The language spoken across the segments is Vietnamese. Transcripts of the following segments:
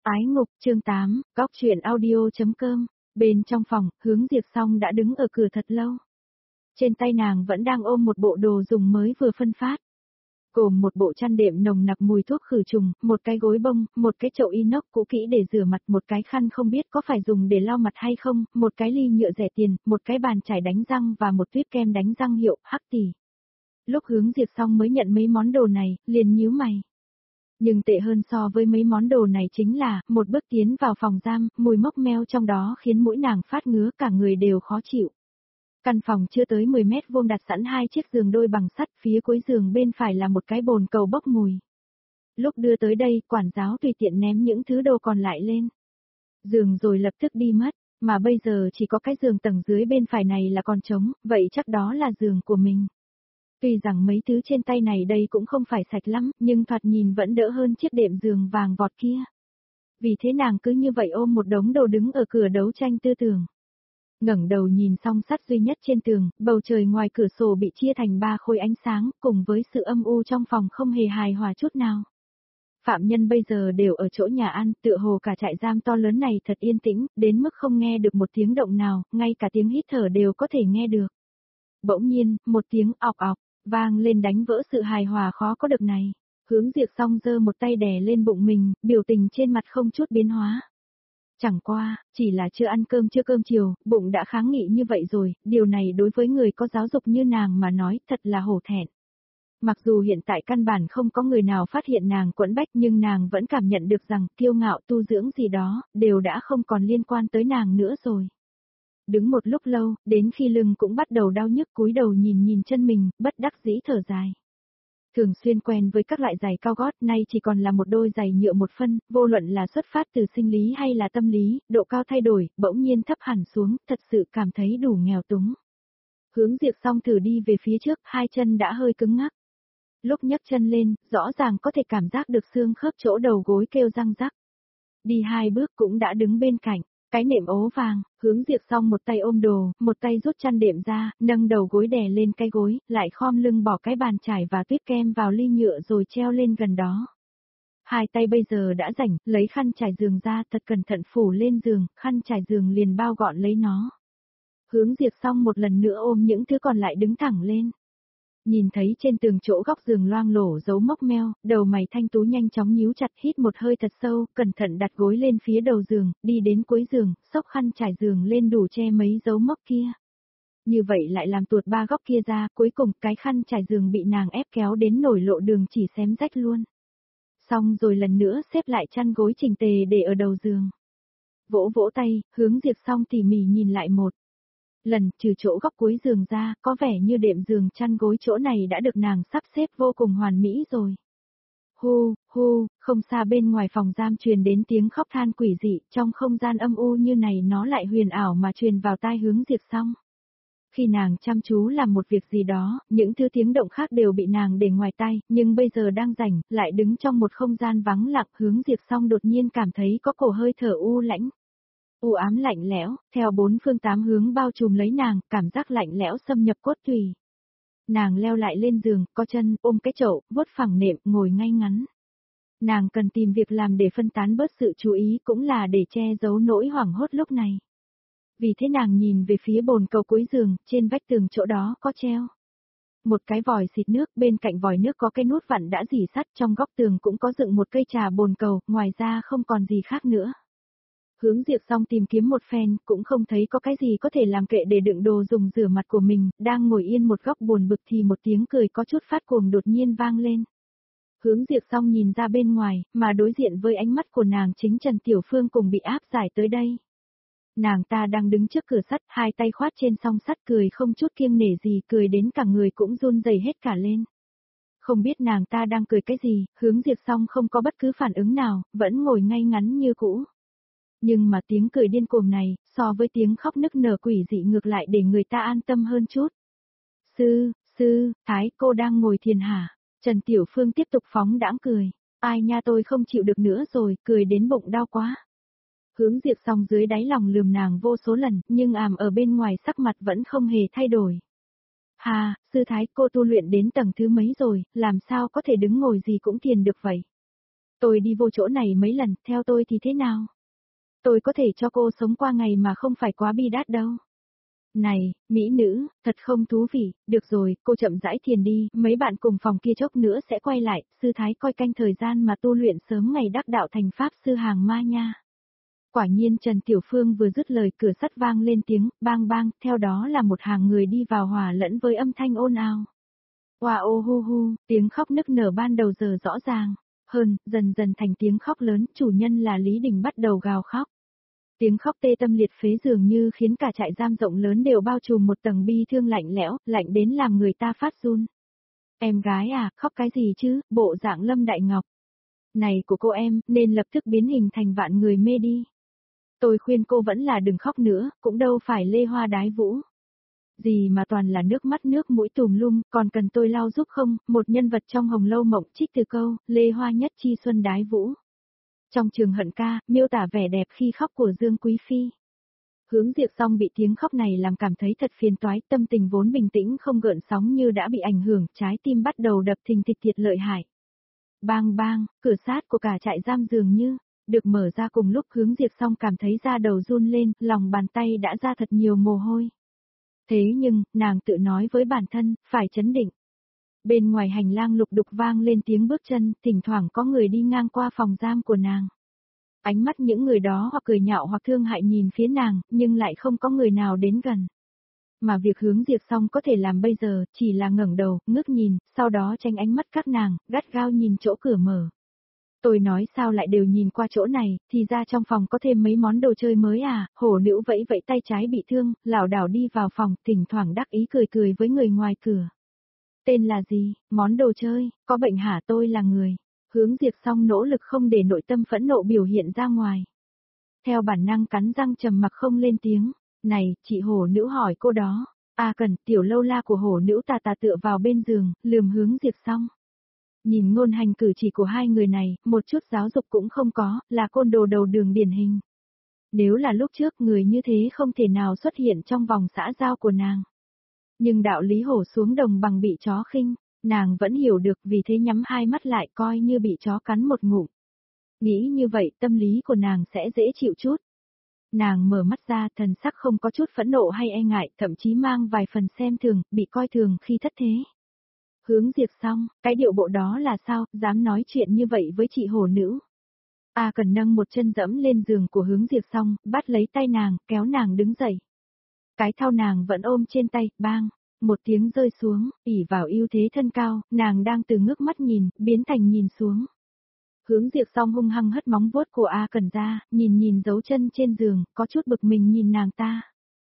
Ái ngục chương 8, góc chuyện audio.com. Bên trong phòng, Hướng Diệp Song đã đứng ở cửa thật lâu. Trên tay nàng vẫn đang ôm một bộ đồ dùng mới vừa phân phát. Gồm một bộ chăn đệm nồng nặc mùi thuốc khử trùng, một cái gối bông, một cái chậu inox cũ kỹ để rửa mặt, một cái khăn không biết có phải dùng để lau mặt hay không, một cái ly nhựa rẻ tiền, một cái bàn chải đánh răng và một tuyết kem đánh răng hiệu Hắc Tỷ. Lúc Hướng Diệp Song mới nhận mấy món đồ này, liền nhíu mày. Nhưng tệ hơn so với mấy món đồ này chính là, một bước tiến vào phòng giam, mùi mốc meo trong đó khiến mũi nàng phát ngứa, cả người đều khó chịu. Căn phòng chưa tới 10 mét vuông đặt sẵn hai chiếc giường đôi bằng sắt, phía cuối giường bên phải là một cái bồn cầu bốc mùi. Lúc đưa tới đây, quản giáo tùy tiện ném những thứ đồ còn lại lên giường rồi lập tức đi mất, mà bây giờ chỉ có cái giường tầng dưới bên phải này là còn trống, vậy chắc đó là giường của mình. Tuy rằng mấy thứ trên tay này đây cũng không phải sạch lắm, nhưng thoạt nhìn vẫn đỡ hơn chiếc đệm giường vàng vọt kia. Vì thế nàng cứ như vậy ôm một đống đồ đứng ở cửa đấu tranh tư tưởng. Ngẩng đầu nhìn song sắt duy nhất trên tường, bầu trời ngoài cửa sổ bị chia thành ba khối ánh sáng, cùng với sự âm u trong phòng không hề hài hòa chút nào. Phạm nhân bây giờ đều ở chỗ nhà ăn, tựa hồ cả trại giam to lớn này thật yên tĩnh, đến mức không nghe được một tiếng động nào, ngay cả tiếng hít thở đều có thể nghe được. Bỗng nhiên, một tiếng ọc ọc vang lên đánh vỡ sự hài hòa khó có được này. Hướng Diệp Song giơ một tay đè lên bụng mình, biểu tình trên mặt không chút biến hóa. Chẳng qua, chỉ là chưa ăn cơm chưa cơm chiều, bụng đã kháng nghị như vậy rồi, điều này đối với người có giáo dục như nàng mà nói thật là hổ thẹn. Mặc dù hiện tại căn bản không có người nào phát hiện nàng quẫn bách nhưng nàng vẫn cảm nhận được rằng kiêu ngạo tu dưỡng gì đó, đều đã không còn liên quan tới nàng nữa rồi. Đứng một lúc lâu, đến khi lưng cũng bắt đầu đau nhức cúi đầu nhìn chân mình, bất đắc dĩ thở dài. Thường xuyên quen với các loại giày cao gót, nay chỉ còn là một đôi giày nhựa một phân, vô luận là xuất phát từ sinh lý hay là tâm lý, độ cao thay đổi, bỗng nhiên thấp hẳn xuống, thật sự cảm thấy đủ nghèo túng. Hướng Diệp Song thử đi về phía trước, hai chân đã hơi cứng ngắc. Lúc nhấc chân lên, rõ ràng có thể cảm giác được xương khớp chỗ đầu gối kêu răng rắc. Đi hai bước cũng đã đứng bên cạnh. Cái nệm ố vàng, Hướng Diệp Song một tay ôm đồ, một tay rút chăn đệm ra, nâng đầu gối đè lên cái gối, lại khom lưng bỏ cái bàn chải và tuyết kem vào ly nhựa rồi treo lên gần đó. Hai tay bây giờ đã rảnh, lấy khăn trải giường ra thật cẩn thận phủ lên giường, khăn trải giường liền bao gọn lấy nó. Hướng Diệp Song một lần nữa ôm những thứ còn lại đứng thẳng lên. Nhìn thấy trên tường chỗ góc giường loang lổ dấu mốc meo, đầu mày thanh tú nhanh chóng nhíu chặt, hít một hơi thật sâu, cẩn thận đặt gối lên phía đầu giường, đi đến cuối giường, xốc khăn trải giường lên đủ che mấy dấu mốc kia. Như vậy lại làm tuột ba góc kia ra, cuối cùng cái khăn trải giường bị nàng ép kéo đến nổi lộ đường chỉ xém rách luôn. Xong rồi lần nữa xếp lại chăn gối chỉnh tề để ở đầu giường. Vỗ vỗ tay, Hướng Diệp Song tỉ mỉ nhìn lại một lần, trừ chỗ góc cuối giường ra, có vẻ như đệm giường chăn gối chỗ này đã được nàng sắp xếp vô cùng hoàn mỹ rồi. Hu, hu, không xa bên ngoài phòng giam truyền đến tiếng khóc than quỷ dị, trong không gian âm u như này nó lại huyền ảo mà truyền vào tai Hướng Diệp Song. Khi nàng chăm chú làm một việc gì đó, những thứ tiếng động khác đều bị nàng để ngoài tai, nhưng bây giờ đang rảnh, lại đứng trong một không gian vắng lặng, Hướng Diệp Song đột nhiên cảm thấy có cổ hơi thở u lãnh. U ám lạnh lẽo, theo bốn phương tám hướng bao trùm lấy nàng, cảm giác lạnh lẽo xâm nhập cốt tủy. Nàng leo lại lên giường, co chân, ôm cái chậu, vuốt phẳng nệm, ngồi ngay ngắn. Nàng cần tìm việc làm để phân tán bớt sự chú ý, cũng là để che giấu nỗi hoảng hốt lúc này. Vì thế nàng nhìn về phía bồn cầu cuối giường, trên vách tường chỗ đó có treo một cái vòi xịt nước, bên cạnh vòi nước có cái nút vặn đã rỉ sắt, trong góc tường cũng có dựng một cây trà bồn cầu, ngoài ra không còn gì khác nữa. Hướng Diệp Song tìm kiếm một phen, cũng không thấy có cái gì có thể làm kệ để đựng đồ dùng rửa mặt của mình, đang ngồi yên một góc buồn bực thì một tiếng cười có chút phát cuồng đột nhiên vang lên. Hướng Diệp Song nhìn ra bên ngoài, mà đối diện với ánh mắt của nàng chính Trần Tiểu Phương cùng bị áp giải tới đây. Nàng ta đang đứng trước cửa sắt, hai tay khoát trên song sắt cười không chút kiêng nể gì, cười đến cả người cũng run rẩy hết cả lên. Không biết nàng ta đang cười cái gì, Hướng Diệp Song không có bất cứ phản ứng nào, vẫn ngồi ngay ngắn như cũ. Nhưng mà tiếng cười điên cuồng này, so với tiếng khóc nức nở quỷ dị ngược lại để người ta an tâm hơn chút. Sư, Thái cô đang ngồi thiền hả? Trần Tiểu Phương tiếp tục phóng đãng cười. Ai nha tôi không chịu được nữa rồi, cười đến bụng đau quá. Hướng Diệp Song dưới đáy lòng lườm nàng vô số lần, nhưng ở bên ngoài sắc mặt vẫn không hề thay đổi. Hà, sư Thái cô tu luyện đến tầng thứ mấy rồi, làm sao có thể đứng ngồi gì cũng thiền được vậy? Tôi đi vô chỗ này mấy lần, theo tôi thì thế nào? Tôi có thể cho cô sống qua ngày mà không phải quá bi đát đâu. Này, mỹ nữ, thật không thú vị, được rồi, cô chậm rãi thiền đi, mấy bạn cùng phòng kia chốc nữa sẽ quay lại, sư thái coi canh thời gian mà tu luyện sớm ngày đắc đạo thành pháp sư hàng ma nha. Quả nhiên Trần Tiểu Phương vừa dứt lời cửa sắt vang lên tiếng, bang bang, theo đó là một hàng người đi vào hòa lẫn với âm thanh ồn ào. Wow hu hu, tiếng khóc nức nở ban đầu giờ rõ ràng, hơn, dần dần thành tiếng khóc lớn, chủ nhân là Lý Đình bắt đầu gào khóc. Tiếng khóc tê tâm liệt phế dường như khiến cả trại giam rộng lớn đều bao trùm một tầng bi thương lạnh lẽo, lạnh đến làm người ta phát run. Em gái à, khóc cái gì chứ, bộ dạng Lâm Đại Ngọc. Này của cô em, nên lập tức biến hình thành vạn người mê đi. Tôi khuyên cô vẫn là đừng khóc nữa, cũng đâu phải lê hoa đái vũ. Gì mà toàn là nước mắt nước mũi tùm lum, còn cần tôi lau giúp không, một nhân vật trong Hồng Lâu Mộng trích từ câu, lê hoa nhất chi xuân đái vũ. Trong trường hận ca, miêu tả vẻ đẹp khi khóc của Dương Quý Phi. Hướng Diệp Song bị tiếng khóc này làm cảm thấy thật phiền toái, tâm tình vốn bình tĩnh không gợn sóng như đã bị ảnh hưởng, trái tim bắt đầu đập thình thịch thiệt lợi hại. Bang bang, cửa sát của cả trại giam dường như được mở ra cùng lúc. Hướng Diệp Song cảm thấy da đầu run lên, lòng bàn tay đã ra thật nhiều mồ hôi. Thế nhưng, nàng tự nói với bản thân, phải trấn định. Bên ngoài hành lang lục đục vang lên tiếng bước chân, thỉnh thoảng có người đi ngang qua phòng giam của nàng. Ánh mắt những người đó hoặc cười nhạo hoặc thương hại nhìn phía nàng, nhưng lại không có người nào đến gần. Mà việc Hướng Diệp Song có thể làm bây giờ, chỉ là ngẩng đầu, ngước nhìn, sau đó tránh ánh mắt các nàng, gắt gao nhìn chỗ cửa mở. Tôi nói sao lại đều nhìn qua chỗ này, thì ra trong phòng có thêm mấy món đồ chơi mới à, hổ nữ vẫy vẫy tay trái bị thương, lảo đảo đi vào phòng, thỉnh thoảng đắc ý cười cười với người ngoài cửa. Tên là gì, món đồ chơi, có bệnh hả? Tôi là người. Hướng Diệp Song nỗ lực không để nội tâm phẫn nộ biểu hiện ra ngoài. Theo bản năng cắn răng trầm mặc không lên tiếng. Này, chị hổ nữ hỏi cô đó. Cần, tiểu lâu la của hổ nữ tà tà tựa vào bên giường, lườm Hướng Diệp Song. Nhìn ngôn hành cử chỉ của hai người này, một chút giáo dục cũng không có, là côn đồ đầu đường điển hình. Nếu là lúc trước người như thế không thể nào xuất hiện trong vòng xã giao của nàng. Nhưng đạo lý hổ xuống đồng bằng bị chó khinh, nàng vẫn hiểu được, vì thế nhắm hai mắt lại coi như bị chó cắn một ngụm. Nghĩ như vậy tâm lý của nàng sẽ dễ chịu chút. Nàng mở mắt ra, thần sắc không có chút phẫn nộ hay e ngại, thậm chí mang vài phần xem thường, bị coi thường khi thất thế. Hướng Diệp Song, cái điệu bộ đó là sao, dám nói chuyện như vậy với chị hổ nữ. Cần nâng một chân dẫm lên giường của Hướng Diệp Song, bắt lấy tay nàng, kéo nàng đứng dậy. Cái thau nàng vẫn ôm trên tay, bang, một tiếng rơi xuống, ỷ vào ưu thế thân cao, nàng đang từ ngước mắt nhìn, biến thành nhìn xuống. Hướng Diệp Song hung hăng hất móng vuốt của Cần ra, nhìn dấu chân trên giường, có chút bực mình nhìn nàng ta.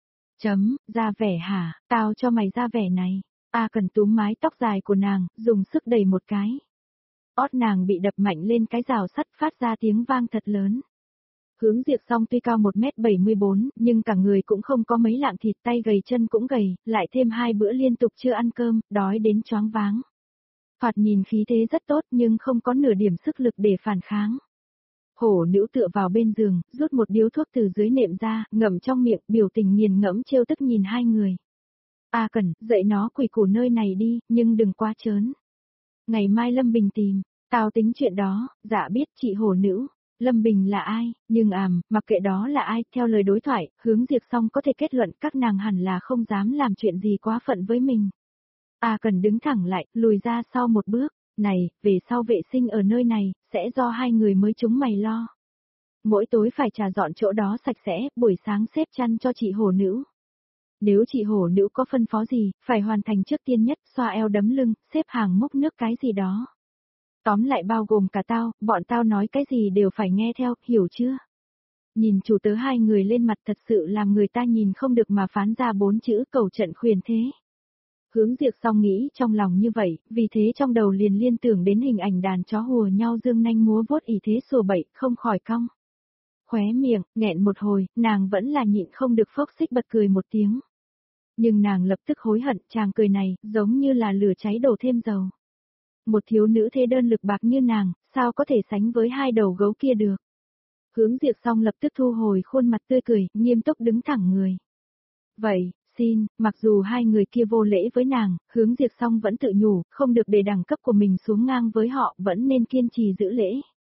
Ra vẻ hả, tao cho mày ra vẻ này. Cần túm mái tóc dài của nàng, dùng sức đẩy một cái. Ót nàng bị đập mạnh lên cái rào sắt, phát ra tiếng vang thật lớn. Hướng Diệp Song tuy cao 1m74, nhưng cả người cũng không có mấy lạng thịt, tay gầy chân cũng gầy, lại thêm 2 bữa liên tục chưa ăn cơm, đói đến choáng váng. Thoạt nhìn khí thế rất tốt nhưng không có nửa điểm sức lực để phản kháng. Hổ nữ tựa vào bên giường, rút một điếu thuốc từ dưới nệm ra, ngậm trong miệng, biểu tình nghiền ngẫm trêu tức nhìn hai người. Cần, dạy nó quỷ củ nơi này đi, nhưng đừng quá trớn. Ngày mai Lâm Bình tìm, tao tính chuyện đó. Dạ biết chị hổ nữ. Lâm Bình là ai, nhưng mặc kệ đó là ai, theo lời đối thoại, Hướng Diệp Song có thể kết luận các nàng hẳn là không dám làm chuyện gì quá phận với mình. Cần đứng thẳng lại, lùi ra sau một bước. Này, về sau vệ sinh ở nơi này, sẽ do hai người mới chúng mày lo. Mỗi tối phải trà dọn chỗ đó sạch sẽ, buổi sáng xếp chăn cho chị hổ nữ. Nếu chị hổ nữ có phân phó gì, phải hoàn thành trước tiên nhất, xoa eo đấm lưng, xếp hàng múc nước cái gì đó. Tóm lại bao gồm cả tao, bọn tao nói cái gì đều phải nghe theo, hiểu chưa? Nhìn chủ tớ hai người lên mặt thật sự làm người ta nhìn không được mà phán ra 4 chữ cầu trận khuyên thế. Hướng Diệp Song nghĩ trong lòng như vậy, vì thế trong đầu liền liên tưởng đến hình ảnh đàn chó hùa nhau dương nanh múa vuốt ỷ thế sủa bậy, không khỏi cong. Khóe miệng, nghẹn một hồi, nàng vẫn là nhịn không được phốc xích bật cười một tiếng. Nhưng nàng lập tức hối hận, chàng cười này, giống như là lửa cháy đổ thêm dầu. Một thiếu nữ thế đơn lực bạc như nàng, sao có thể sánh với hai đầu gấu kia được. Hướng Diệp Song lập tức thu hồi khuôn mặt tươi cười, nghiêm túc đứng thẳng người. Vậy, xin, mặc dù hai người kia vô lễ với nàng, Hướng Diệp Song vẫn tự nhủ, không được để đẳng cấp của mình xuống ngang với họ, vẫn nên kiên trì giữ lễ.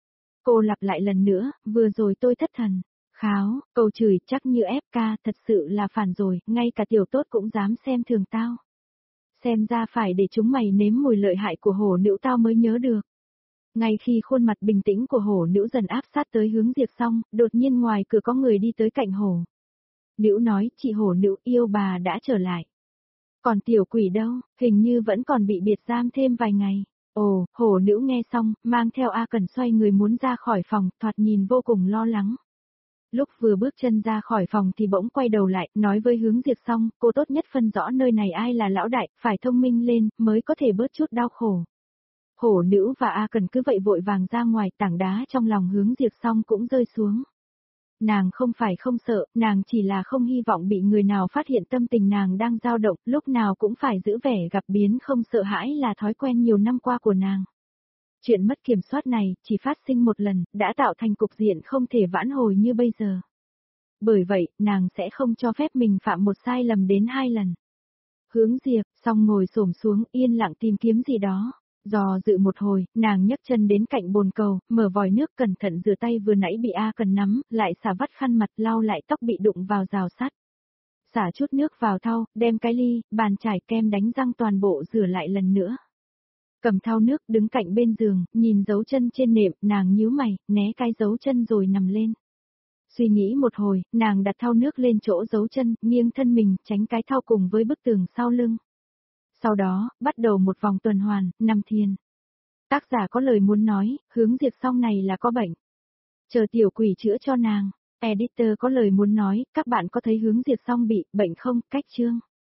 Cô lặp lại lần nữa, vừa rồi tôi thất thần. Kháo, câu chửi chắc như ép ca, thật sự là phản rồi, ngay cả tiểu tốt cũng dám xem thường tao. Xem ra phải để chúng mày nếm mùi lợi hại của hổ nữ tao mới nhớ được. Ngay khi khuôn mặt bình tĩnh của hổ nữ dần áp sát tới hướng Diệp Song, đột nhiên ngoài cửa có người đi tới cạnh hổ. Nữ nói, chị hổ nữ yêu bà đã trở lại. Còn tiểu quỷ đâu, hình như vẫn còn bị biệt giam thêm vài ngày. Ồ, hổ nữ nghe xong, mang theo A Cẩn xoay người muốn ra khỏi phòng, thoạt nhìn vô cùng lo lắng. Lúc vừa bước chân ra khỏi phòng thì bỗng quay đầu lại, nói với hướng Diệp Song, cô tốt nhất phân rõ nơi này ai là lão đại, phải thông minh lên, mới có thể bớt chút đau khổ. Hổ nữ và A Cẩn cứ vậy vội vàng ra ngoài, tảng đá trong lòng hướng Diệp Song cũng rơi xuống. Nàng không phải không sợ, nàng chỉ là không hy vọng bị người nào phát hiện tâm tình nàng đang dao động, lúc nào cũng phải giữ vẻ gặp biến không sợ hãi là thói quen nhiều năm qua của nàng. Chuyện mất kiểm soát này, chỉ phát sinh một lần, đã tạo thành cục diện không thể vãn hồi như bây giờ. Bởi vậy, nàng sẽ không cho phép mình phạm một sai lầm đến 2 lần. Hướng Diệp, xong ngồi xổm xuống, yên lặng tìm kiếm gì đó. Dò dự một hồi, nàng nhấc chân đến cạnh bồn cầu, mở vòi nước cẩn thận rửa tay vừa nãy bị A Cần nắm, lại xả vắt khăn mặt lau lại tóc bị đụng vào rào sắt. Xả chút nước vào thau, đem cái ly, bàn chải kem đánh răng toàn bộ rửa lại lần nữa. Cầm thau nước đứng cạnh bên giường, nhìn dấu chân trên nệm, nàng nhíu mày, né cái dấu chân rồi nằm lên. Suy nghĩ một hồi, nàng đặt thau nước lên chỗ dấu chân, nghiêng thân mình, tránh cái thau cùng với bức tường sau lưng. Sau đó, bắt đầu một vòng tuần hoàn, nằm thiền. Tác giả có lời muốn nói, hướng Diệp Song này là có bệnh. Chờ tiểu quỷ chữa cho nàng. Editor có lời muốn nói, các bạn có thấy hướng Diệp Song bị bệnh không, cách chương.